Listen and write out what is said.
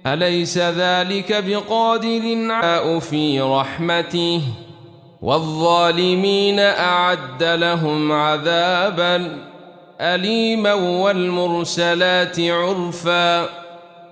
أليس ذلك بقادر على في رحمته والظالمين أعد لهم عذابا أليما والمرسلات عرفا